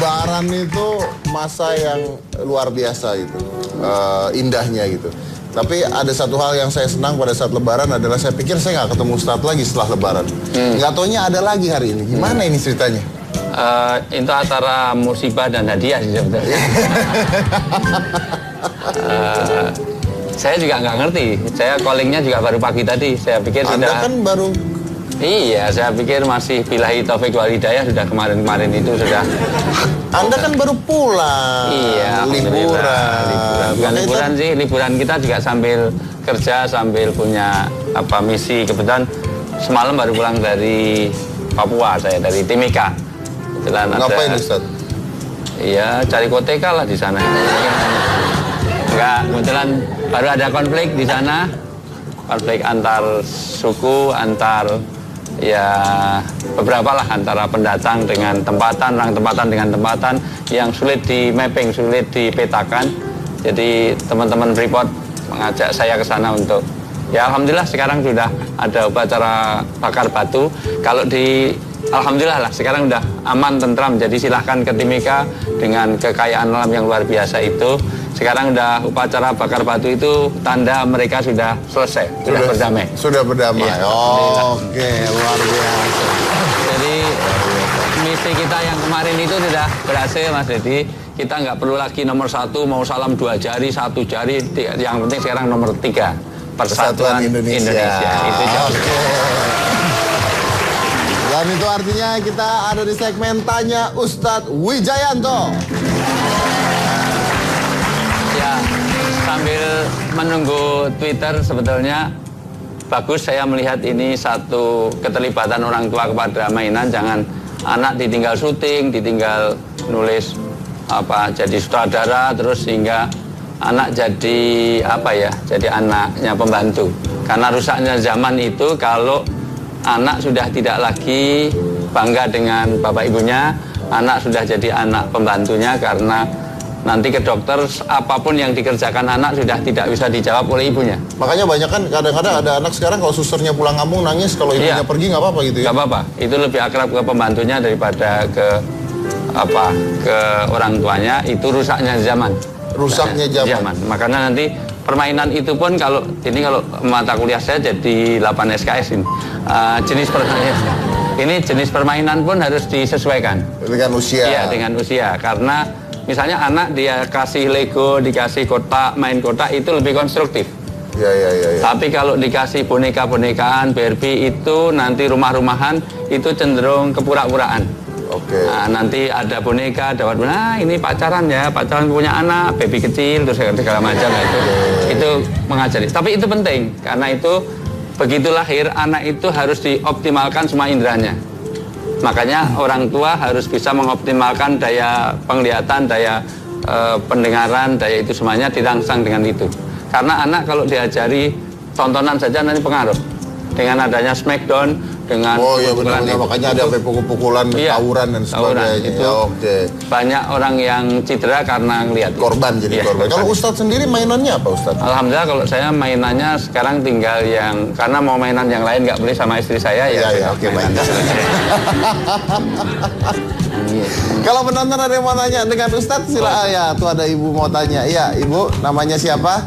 Lebaran itu masa yang luar biasa gitu, indahnya gitu. Tapi ada satu hal yang saya senang pada saat Lebaran adalah saya pikir saya nggak ketemu Ustadz lagi setelah Lebaran. Nggak taunya ada lagi hari ini. Gimana ini ceritanya? Itu antara musibah dan hadiah sih sebenarnya. Saya juga nggak ngerti. Saya callingnya juga baru pagi tadi. Saya pikir Anda kan baru... Iya, saya pikir masih billahi taufik wal hidayah sudah kemarin-kemarin itu sudah. Anda kan baru pulang. Iya, liburan. Bukan liburan sih, liburan kita juga sambil kerja, sambil punya misi. Kebetulan semalam baru pulang dari Papua, saya dari Timika. Ngapain Ustaz? Iya, cari koteka lah di sana. Enggak, kebetulan baru ada konflik di sana. Konflik antar suku, antar beberapa lah antara pendatang dengan tempatan, orang tempatan dengan tempatan yang sulit di mapping, sulit dipetakan. Jadi teman-teman Freeport mengajak saya ke sana untuk alhamdulillah sekarang sudah ada upacara bakar batu. Kalau alhamdulillah lah sekarang sudah aman, tentram. Jadi silahkan ke Timika dengan kekayaan alam yang luar biasa itu. Sekarang udah upacara bakar batu itu tanda mereka sudah selesai, sudah berdamai. Sudah berdamai. Ya, oke, luar biasa. Jadi misi kita yang kemarin itu sudah berhasil, Mas Dedi. Kita nggak perlu lagi nomor 1 mau salam 2 jari, 1 jari. Yang penting sekarang nomor 3 Persatuan Indonesia. Itu Dan itu artinya kita ada di segmen Tanya Ustadz Wijayanto. Ya, sambil menunggu Twitter sebetulnya bagus saya melihat ini satu keterlibatan orang tua kepada mainan. Jangan anak ditinggal syuting, ditinggal nulis jadi sutradara, terus sehingga anak jadi jadi anaknya pembantu. Karena rusaknya zaman itu kalau anak sudah tidak lagi bangga dengan bapak ibunya, anak sudah jadi anak pembantunya karena nanti ke dokter apapun yang dikerjakan anak sudah tidak bisa dijawab oleh ibunya. Makanya banyak kan kadang-kadang ada anak sekarang kalau susternya pulang kampung nangis, kalau ibunya pergi nggak apa-apa gitu ya? Nggak apa-apa, itu lebih akrab ke pembantunya daripada ke orang tuanya. Itu rusaknya zaman. Rusaknya zaman. Makanya nanti permainan itu pun kalau mata kuliah saya jadi 8 SKS ini. Jenis permainan pun harus disesuaikan dengan usia. Iya, dengan usia. Karena misalnya anak dia kasih Lego, dikasih kotak, main kotak itu lebih konstruktif. Ya. Tapi kalau dikasih boneka-bonekaan, Barbie itu nanti rumah-rumahan itu cenderung kepura-puraan. Oke. Nah, nanti ada boneka, ini pacaran punya anak, baby kecil, terus segala macam itu mengajari. Tapi itu penting karena itu begitu lahir anak itu harus dioptimalkan semua inderanya. Makanya orang tua harus bisa mengoptimalkan daya penglihatan, daya pendengaran, daya itu semuanya dirangsang dengan itu. Karena anak kalau diajari tontonan saja nanti pengaruh. Dengan adanya Smackdown, dengan makanya ada pukul-pukulan, tawuran dan sebagainya. Itu banyak orang yang cedera karena ngelihat. Korban. Kalau Ustadz sendiri mainannya apa Ustadz? Alhamdulillah kalau saya mainannya sekarang tinggal karena mau mainan yang lain nggak boleh sama istri saya Oke, baik. Kalau penonton ada yang mau tanya dengan Ustadz silakan ya. Tuh ada ibu mau tanya. Iya, ibu namanya siapa?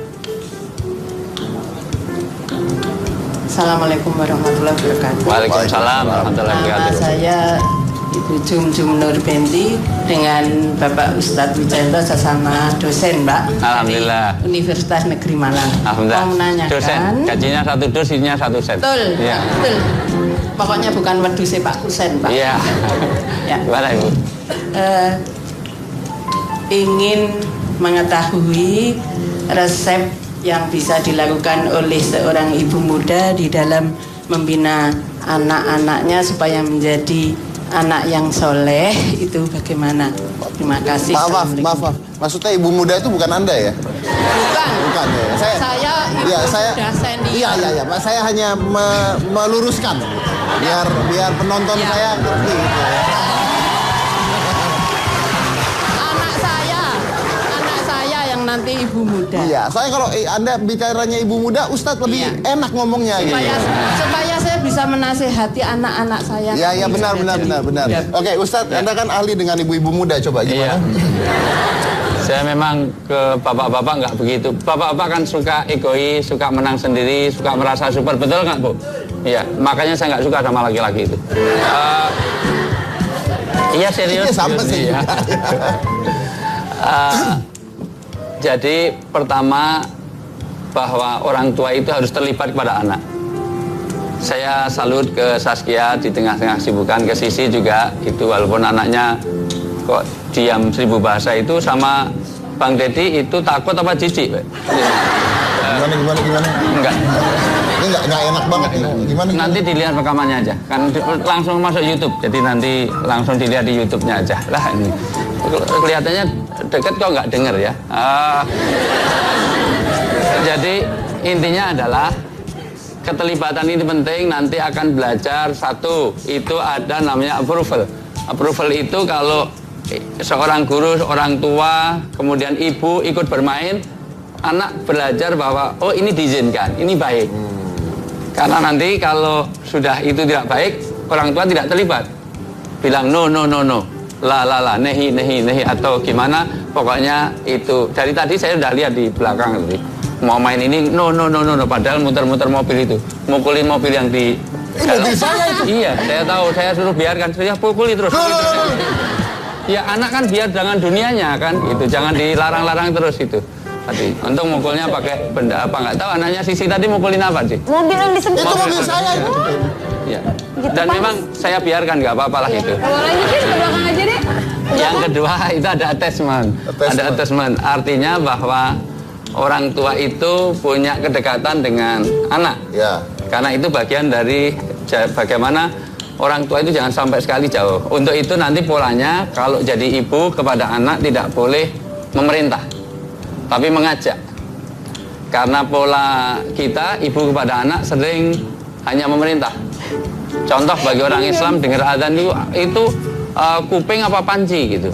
Assalamualaikum warahmatullahi wabarakatuh. Waalaikumsalam warahmatullahi wabarakatuh. Nama saya Ibu Jum Nur Benti dengan Bapak Ustadz Wijayanto sesama dosen, Mbak. Alhamdulillah. Di Universitas Negeri Malang. Alhamdulillah. Mau menanyakan. Dosen, gajinya 1 dus, isinya 1 sen. Betul, ya. Betul. Pokoknya bukan weduse Pak Kusen, Pak. Iya. Gimana Ibu? Ingin mengetahui resep yang bisa dilakukan oleh seorang ibu muda di dalam membina anak-anaknya supaya menjadi anak yang soleh, itu bagaimana? Terima kasih. Maaf. Maksudnya ibu muda itu bukan Anda ya? Bukan ya. Saya ibu muda senior. Iya, Pak. Saya hanya meluruskan biar penonton saya ngerti gitu ya. Nanti ibu muda. Iya, soalnya kalau Anda bicaranya ibu muda, Ustadz lebih enak ngomongnya. Supaya saya saya bisa menasehati anak-anak saya. Ya benar. Ya. Oke, Ustadz, Anda kan ahli dengan ibu-ibu muda, coba gimana? Iya. Saya memang ke bapak-bapak nggak begitu. Bapak-bapak kan suka egois, suka menang sendiri, suka merasa super, betul nggak Bu? Iya, makanya saya nggak suka sama laki-laki itu. Iya serius. Iya, sama sih. Ya. Jadi pertama bahwa orang tua itu harus terlibat kepada anak. Saya salut ke Saskia di tengah-tengah kesibukan, ke Sisi juga itu walaupun anaknya kok diam 1000 bahasa itu, sama Bang Deddy itu takut apa jijik? Gimana? Enggak. Ini nggak enak banget ini. Gimana? Nanti dilihat rekamannya aja. Kan langsung masuk YouTube. Jadi nanti langsung dilihat di YouTube-nya aja. Lah ini. Kelihatannya deket kok nggak denger ya. Jadi intinya adalah keterlibatan ini penting. Nanti akan belajar satu, itu ada namanya approval. Approval itu kalau seorang guru, orang tua, kemudian ibu ikut bermain, anak belajar bahwa oh ini diizinkan, ini baik. Karena nanti kalau sudah itu tidak baik, orang tua tidak terlibat. Bilang no, la, nehi, atau gimana, pokoknya itu. Dari tadi saya sudah lihat di belakang tadi. Mau main ini, no, padahal muter-muter mobil itu. Mukulin mobil yang di... mobil saya itu? Iya, saya tahu, saya suruh biarkan, saya pukuli terus. Ya anak kan biar dengan dunianya kan, itu jangan dilarang-larang terus itu. Tadi, untung mukulnya pakai benda apa nggak tahu. Anaknya Sisi tadi mukulin apa sih? Mobil yang disebut. Itu mobil saya itu. Ya. Gitu, Dan Pak. memang saya biarkan nggak apa-apa lah itu. Kalau lanjutin ke belakang aja deh. Yang kedua itu ada attachment. Ada attachment. Artinya bahwa orang tua itu punya kedekatan dengan anak. Ya. Karena itu bagian dari bagaimana orang tua itu jangan sampai sekali jauh. Untuk itu nanti polanya kalau jadi ibu kepada anak tidak boleh memerintah, tapi mengajak. Karena pola kita ibu kepada anak sering hanya memerintah. Contoh bagi orang Islam dengar adzan itu kuping apa panci gitu.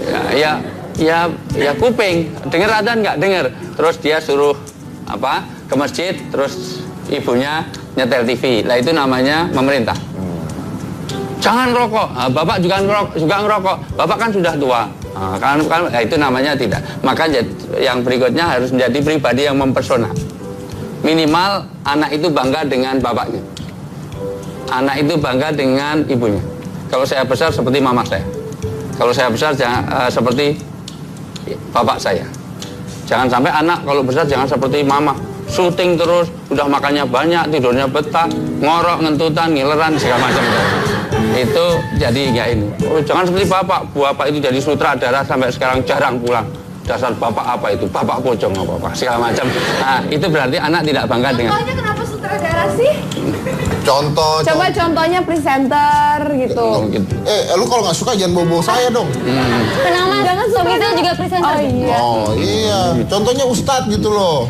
Ya kuping, dengar adzan nggak dengar. Terus dia suruh ke masjid, terus ibunya nyetel TV. Lah itu namanya memerintah. Jangan rokok, bapak juga ngerokok. Bapak kan sudah tua. Kan itu namanya tidak. Maka yang berikutnya harus menjadi pribadi yang mempersona. Minimal anak itu bangga dengan bapaknya. Anak itu bangga dengan ibunya. Kalau saya besar seperti mama saya. Kalau saya besar seperti bapak saya. Jangan sampai anak kalau besar jangan seperti mama. Syuting terus, udah makannya banyak, tidurnya betah, ngorok, ngentutan, ngileran, segala macam. Itu jadi nggak ini. Oh, jangan seperti bapak itu jadi sutradara sampai sekarang jarang pulang. Dasar bapak apa itu? Bapak pocong apa segala macam. Nah, itu berarti anak tidak bangga dengan. Contohnya kenapa sutradara sih? Coba Contohnya presenter gitu. Lu kalau nggak suka jangan bawa saya dong. Kenapa? Jangan suami saya juga presenter. Oh iya. Oh iya, contohnya Ustadz gitu loh.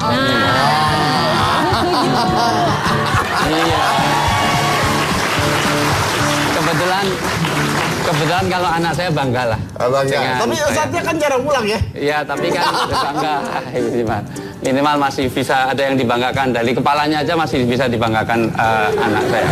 Iya. Kebetulan kalau anak saya bangga lah. Bangga. Tapi Ustadznya kan jarang pulang ya. Iya, tapi kan bangga. Minimal masih bisa ada yang dibanggakan. Dari kepalanya aja masih bisa dibanggakan anak saya.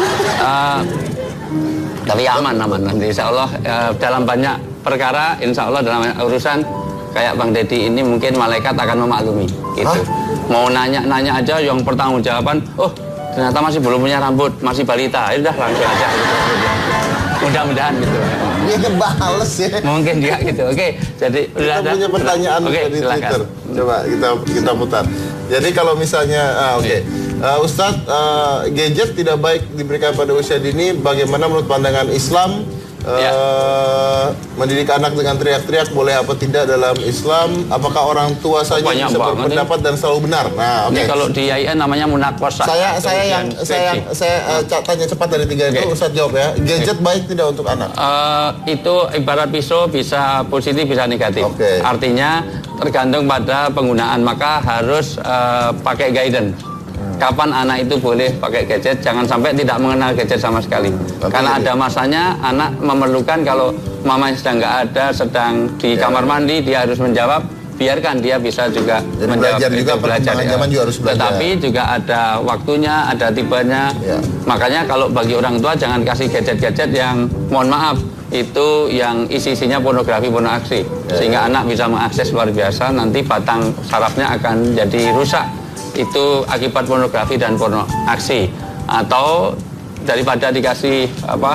Tapi aman nanti insya Allah dalam banyak perkara, insya Allah dalam urusan kayak Bang Deddy ini mungkin malaikat akan memaklumi gitu. Mau nanya aja yang pertanggungjawaban, oh ternyata masih belum punya rambut, masih balita, ya udah langsung aja gitu. Mudah-mudahan gitu. Dia kebales ya. Mungkin juga gitu. Oke, jadi kita punya pertanyaan di Twitter. Coba kita putar. Jadi kalau misalnya Ustadz, gadget tidak baik diberikan pada usia dini. Bagaimana menurut pandangan Islam? Mendidik anak dengan teriak-teriak boleh apa tidak dalam Islam? Apakah orang tua saja bisa berpendapat dan selalu benar? Nah, Ini kalau di IAIN namanya munakosah. Saya tanya cepat dari 3 itu, Ustadz jawab ya. Gadget baik tidak untuk anak? Itu ibarat pisau, bisa positif bisa negatif. Artinya tergantung pada penggunaan, maka harus pakai guidance. Kapan anak itu boleh pakai gadget, jangan sampai tidak mengenal gadget sama sekali. Karena ada masanya anak memerlukan, kalau mamanya sedang nggak ada, sedang di kamar mandi, dia harus menjawab, biarkan dia bisa juga Jadi belajar juga, perkembangan zaman juga harus belajar. Tetapi juga ada waktunya, ada tibanya. Ya. Makanya kalau bagi orang tua jangan kasih gadget-gadget yang mohon maaf itu yang isi-isinya pornografi, pornoaksi, sehingga anak bisa mengakses luar biasa, nanti batang sarafnya akan jadi rusak. Itu akibat pornografi dan pornoaksi. Atau daripada dikasih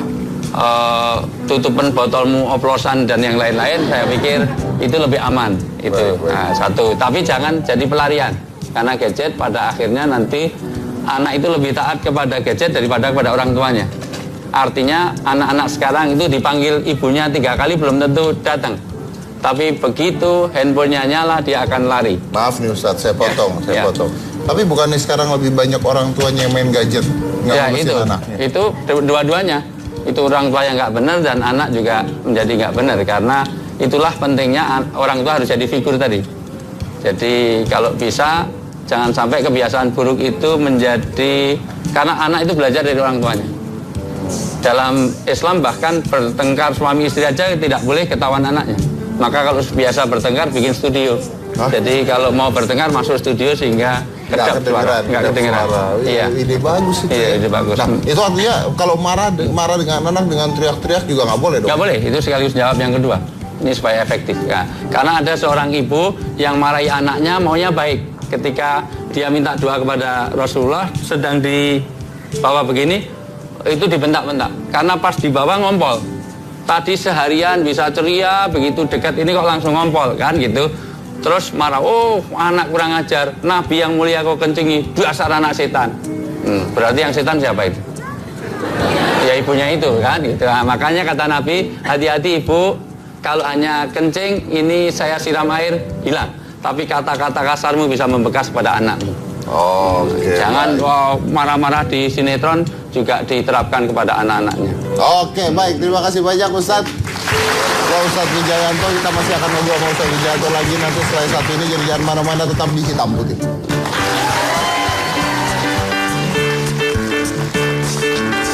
tutupan botolmu oplosan dan yang lain-lain, saya pikir itu lebih aman. Itu nah, satu. Tapi jangan jadi pelarian, karena gadget pada akhirnya nanti anak itu lebih taat kepada gadget daripada kepada orang tuanya. Artinya anak-anak sekarang itu dipanggil ibunya 3 kali belum tentu datang. Tapi begitu handphonenya nyala dia akan lari. Maaf nih Ustadz, saya potong, Ya. potong. Tapi bukannya sekarang lebih banyak orang tuanya yang main gadget, nggak Ya ngurusin anaknya? itu dua-duanya. Itu orang tua yang nggak benar dan anak juga menjadi nggak benar, karena itulah pentingnya orang tua harus jadi figur tadi. Jadi kalau bisa jangan sampai kebiasaan buruk itu menjadi, karena anak itu belajar dari orang tuanya. Dalam Islam bahkan bertengkar suami istri aja tidak boleh ketahuan anaknya. Maka kalau biasa bertengkar bikin studio. Hah? Jadi kalau mau bertengkar masuk studio sehingga kedap suara, nggak kedengeran. Iya. Ide bagus itu. Iya, ide bagus. Nah, itu artinya kalau marah dengan anak dengan teriak-teriak juga nggak boleh dong? Nggak boleh, itu sekaligus jawab yang kedua. Ini supaya efektif. Ya. Karena ada seorang ibu yang marahi anaknya maunya baik. Ketika dia minta doa kepada Rasulullah sedang dibawa begini, itu dibentak-bentak. Karena pas dibawa ngompol. Tadi seharian bisa ceria, begitu dekat ini kok langsung ngompol kan gitu. Terus marah, oh anak kurang ajar, Nabi yang mulia kau kencingi, dasar anak setan. Berarti yang setan siapa itu? Ya ibunya itu kan gitu. Nah, makanya kata Nabi, hati-hati ibu, kalau hanya kencing ini saya siram air hilang. Tapi kata-kata kasarmu bisa membekas pada anakmu. Oke. Jangan marah-marah di sinetron juga diterapkan kepada anak-anaknya. Oke, baik. Terima kasih banyak Ustadz. Pak Ustadz Wijayanto, kita masih akan ngobrol sama Ustadz Wijayanto lagi nanti setelah satu ini. Jadi jangan mana-mana, tetap di Hitam Putih.